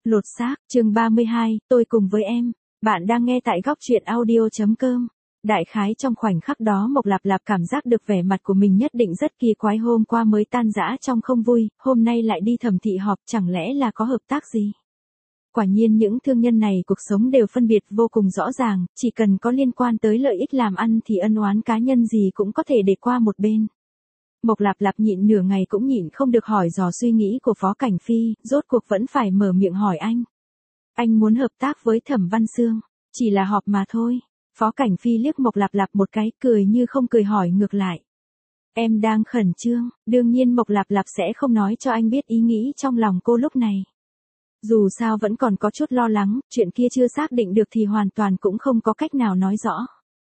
Lột xác, chương 32, tôi cùng với em. Bạn đang nghe tại góc truyện audio.com. Đại khái trong khoảnh khắc đó Mộc Lạp Lạp cảm giác được vẻ mặt của mình nhất định rất kỳ quái, hôm qua mới tan rã trong không vui, hôm nay lại đi thẩm thị họp, chẳng lẽ là có hợp tác gì? Quả nhiên những thương nhân này cuộc sống đều phân biệt vô cùng rõ ràng, chỉ cần có liên quan tới lợi ích làm ăn thì ân oán cá nhân gì cũng có thể để qua một bên. Mộc Lạp Lạp nhịn nửa ngày cũng nhịn không được hỏi dò suy nghĩ của Phó Cảnh Phi, rốt cuộc vẫn phải mở miệng hỏi anh. Anh muốn hợp tác với Thẩm Văn Xương, chỉ là họp mà thôi. Phó Cảnh Phi liếc Mộc Lạp Lạp một cái, cười như không cười hỏi ngược lại. Em đang khẩn trương, đương nhiên Mộc Lạp Lạp sẽ không nói cho anh biết ý nghĩ trong lòng cô lúc này. Dù sao vẫn còn có chút lo lắng, chuyện kia chưa xác định được thì hoàn toàn cũng không có cách nào nói rõ.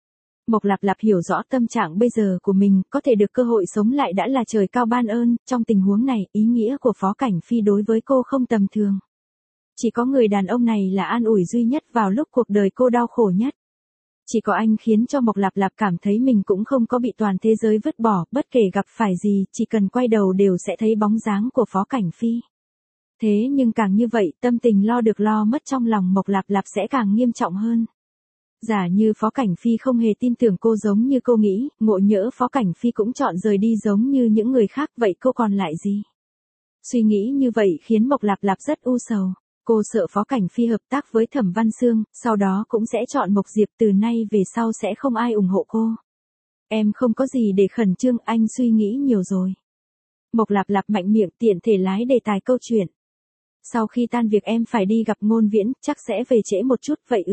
Mộc Lạp Lạp hiểu rõ tâm trạng bây giờ của mình, có thể được cơ hội sống lại đã là trời cao ban ơn, trong tình huống này, ý nghĩa của Phó Cảnh Phi đối với cô không tầm thường. Chỉ có người đàn ông này là an ủi duy nhất vào lúc cuộc đời cô đau khổ nhất. Chỉ có anh khiến cho Mộc Lạp Lạp cảm thấy mình cũng không có bị toàn thế giới vứt bỏ, bất kể gặp phải gì, chỉ cần quay đầu đều sẽ thấy bóng dáng của Phó Cảnh Phi. Thế nhưng càng như vậy, tâm tình lo được lo mất trong lòng Mộc Lạp Lạp sẽ càng nghiêm trọng hơn. Giả như Phó Cảnh Phi không hề tin tưởng cô giống như cô nghĩ, ngộ nhỡ Phó Cảnh Phi cũng chọn rời đi giống như những người khác, vậy cô còn lại gì? Suy nghĩ như vậy khiến Mộc Lạp Lạp rất u sầu. Cô sợ Phó Cảnh Phi hợp tác với Thẩm Văn Xương, sau đó cũng sẽ chọn Mộc Diệp, từ nay về sau sẽ không ai ủng hộ cô. Em không có gì để khẩn trương, anh suy nghĩ nhiều rồi. Mộc Lạp Lạp mạnh miệng tiện thể lái đề tài câu chuyện. Sau khi tan việc em phải đi gặp Ngôn Viễn, chắc sẽ về trễ một chút, vậy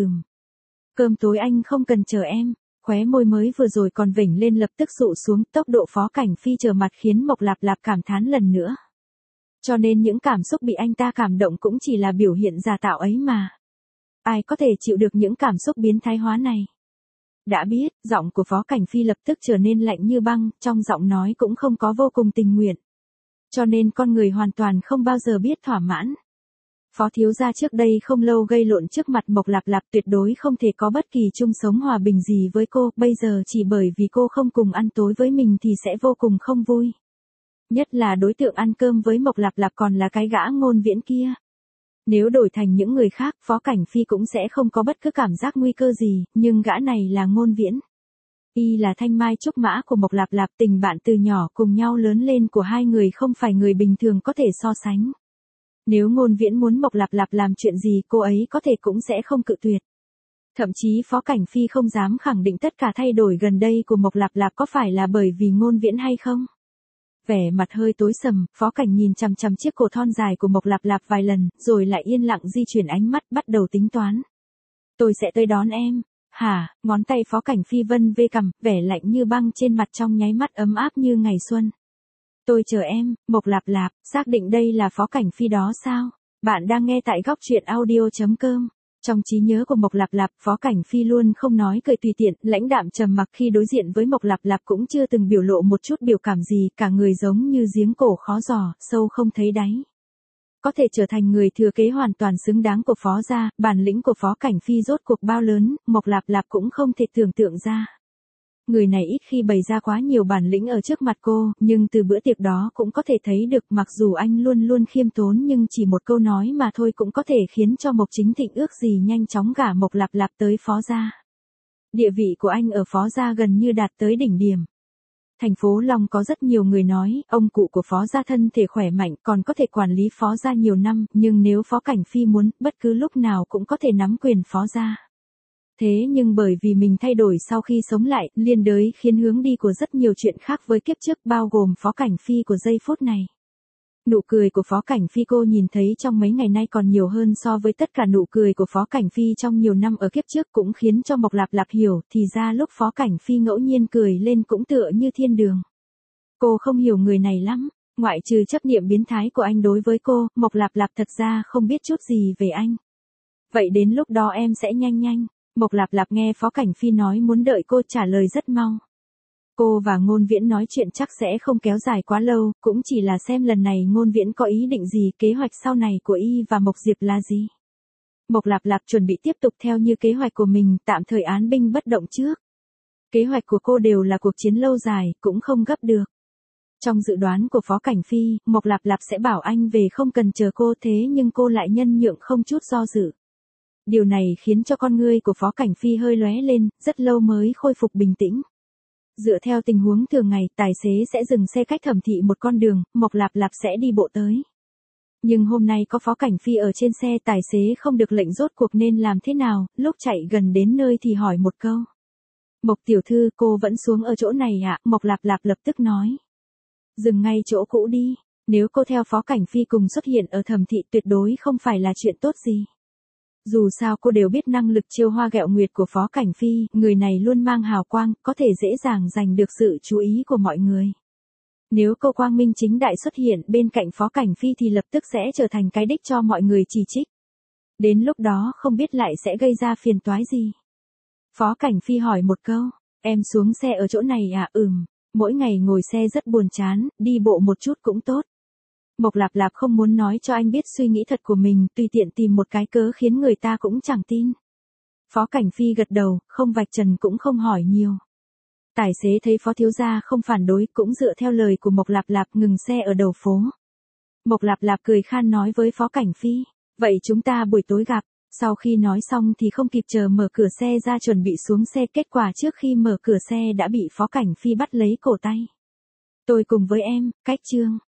Cơm tối anh không cần chờ em. Khóe môi mới vừa rồi còn vểnh lên lập tức dụ xuống, tốc độ Phó Cảnh Phi trở mặt khiến Mộc Lạp Lạp cảm thán lần nữa. Cho nên những cảm xúc bị anh ta cảm động cũng chỉ là biểu hiện giả tạo ấy mà. Ai có thể chịu được những cảm xúc biến thái hóa này? Đã biết, giọng của Phó Cảnh Phi lập tức trở nên lạnh như băng, trong giọng nói cũng không có vô cùng tình nguyện. Cho nên con người hoàn toàn không bao giờ biết thỏa mãn. Phó thiếu gia trước đây không lâu gây lộn trước mặt Mộc Lạp Lạp, tuyệt đối không thể có bất kỳ chung sống hòa bình gì với cô, bây giờ chỉ bởi vì cô không cùng ăn tối với mình thì sẽ vô cùng không vui. Nhất là đối tượng ăn cơm với Mộc Lạp Lạp còn là cái gã Ngôn Viễn kia. Nếu đổi thành những người khác, Phó Cảnh Phi cũng sẽ không có bất cứ cảm giác nguy cơ gì, nhưng gã này là Ngôn Viễn. Y là thanh mai trúc mã của Mộc Lạp Lạp, tình bạn từ nhỏ cùng nhau lớn lên của hai người không phải người bình thường có thể so sánh. Nếu Ngôn Viễn muốn Mộc Lạp Lạp làm chuyện gì cô ấy có thể cũng sẽ không cự tuyệt. Thậm chí Phó Cảnh Phi không dám khẳng định tất cả thay đổi gần đây của Mộc Lạp Lạp có phải là bởi vì Ngôn Viễn hay không. Vẻ mặt hơi tối sầm, Phó Cảnh nhìn chằm chằm chiếc cổ thon dài của Mộc Lạp Lạp vài lần, rồi lại yên lặng di chuyển ánh mắt, bắt đầu tính toán. Tôi sẽ tới đón em. Hả? Ngón tay Phó Cảnh Phi vân vê cằm, vẻ lạnh như băng trên mặt trong nháy mắt ấm áp như ngày xuân. Tôi chờ em. Mộc Lạp Lạp, xác định đây là Phó Cảnh Phi đó sao? Bạn đang nghe tại góc truyện audio.com. Trong trí nhớ của Mộc Lạp Lạp, Phó Cảnh Phi luôn không nói cười tùy tiện, lãnh đạm trầm mặc, khi đối diện với Mộc Lạp Lạp cũng chưa từng biểu lộ một chút biểu cảm gì, cả người giống như giếng cổ khó dò, sâu không thấy đáy. Có thể trở thành người thừa kế hoàn toàn xứng đáng của Phó gia, bản lĩnh của Phó Cảnh Phi rốt cuộc bao lớn, Mộc Lạp Lạp cũng không thể tưởng tượng ra. Người này ít khi bày ra quá nhiều bản lĩnh ở trước mặt cô, nhưng từ bữa tiệc đó cũng có thể thấy được, mặc dù anh luôn luôn khiêm tốn nhưng chỉ một câu nói mà thôi cũng có thể khiến cho Mộc Chính Thịnh ước gì nhanh chóng gả Mộc Lạp Lạp tới Phó gia. Địa vị của anh ở Phó gia gần như đạt tới đỉnh điểm. Thành phố Long có rất nhiều người nói, ông cụ của Phó gia thân thể khỏe mạnh, còn có thể quản lý Phó gia nhiều năm, nhưng nếu Phó Cảnh Phi muốn, bất cứ lúc nào cũng có thể nắm quyền Phó gia. Thế nhưng bởi vì mình thay đổi sau khi sống lại, liên đới khiến hướng đi của rất nhiều chuyện khác với kiếp trước, bao gồm Phó Cảnh Phi của giây phút này. Nụ cười của Phó Cảnh Phi cô nhìn thấy trong mấy ngày nay còn nhiều hơn so với tất cả nụ cười của Phó Cảnh Phi trong nhiều năm ở kiếp trước, cũng khiến cho Mộc Lạp Lạp hiểu, thì ra lúc Phó Cảnh Phi ngẫu nhiên cười lên cũng tựa như thiên đường. Cô không hiểu người này lắm, ngoại trừ chấp niệm biến thái của anh đối với cô, Mộc Lạp Lạp thật ra không biết chút gì về anh. Vậy đến lúc đó em sẽ nhanh. Mộc Lạp Lạp nghe Phó Cảnh Phi nói muốn đợi cô trả lời rất mau. Cô và Ngôn Viễn nói chuyện chắc sẽ không kéo dài quá lâu, cũng chỉ là xem lần này Ngôn Viễn có ý định gì, kế hoạch sau này của y và Mộc Diệp là gì. Mộc Lạp Lạp chuẩn bị tiếp tục theo như kế hoạch của mình, tạm thời án binh bất động trước. Kế hoạch của cô đều là cuộc chiến lâu dài, cũng không gấp được. Trong dự đoán của Phó Cảnh Phi, Mộc Lạp Lạp sẽ bảo anh về không cần chờ cô, thế nhưng cô lại nhân nhượng không chút do dự. Điều này khiến cho con ngươi của Phó Cảnh Phi hơi lóe lên, rất lâu mới khôi phục bình tĩnh. Dựa theo tình huống thường ngày, tài xế sẽ dừng xe cách Thẩm Thị một con đường, Mộc Lạp Lạp sẽ đi bộ tới. Nhưng hôm nay có Phó Cảnh Phi ở trên xe, tài xế không được lệnh, rốt cuộc nên làm thế nào, lúc chạy gần đến nơi thì hỏi một câu. Mộc tiểu thư, cô vẫn xuống ở chỗ này ạ? Mộc Lạp Lạp lập tức nói. Dừng ngay chỗ cũ đi, nếu cô theo Phó Cảnh Phi cùng xuất hiện ở Thẩm Thị tuyệt đối không phải là chuyện tốt gì. Dù sao cô đều biết năng lực chiêu hoa ghẹo nguyệt của Phó Cảnh Phi, người này luôn mang hào quang, có thể dễ dàng giành được sự chú ý của mọi người. Nếu cô quang minh chính đại xuất hiện bên cạnh Phó Cảnh Phi thì lập tức sẽ trở thành cái đích cho mọi người chỉ trích. Đến lúc đó không biết lại sẽ gây ra phiền toái gì. Phó Cảnh Phi hỏi một câu, em xuống xe ở chỗ này à? Mỗi ngày ngồi xe rất buồn chán, đi bộ một chút cũng tốt. Mộc Lạp Lạp không muốn nói cho anh biết suy nghĩ thật của mình, tùy tiện tìm một cái cớ khiến người ta cũng chẳng tin. Phó Cảnh Phi gật đầu, không vạch trần cũng không hỏi nhiều. Tài xế thấy Phó thiếu gia không phản đối, cũng dựa theo lời của Mộc Lạp Lạp ngừng xe ở đầu phố. Mộc Lạp Lạp cười khan nói với Phó Cảnh Phi, vậy chúng ta buổi tối gặp. Sau khi nói xong thì không kịp chờ mở cửa xe ra chuẩn bị xuống xe, kết quả trước khi mở cửa xe đã bị Phó Cảnh Phi bắt lấy cổ tay. Tôi cùng với em, cách chương.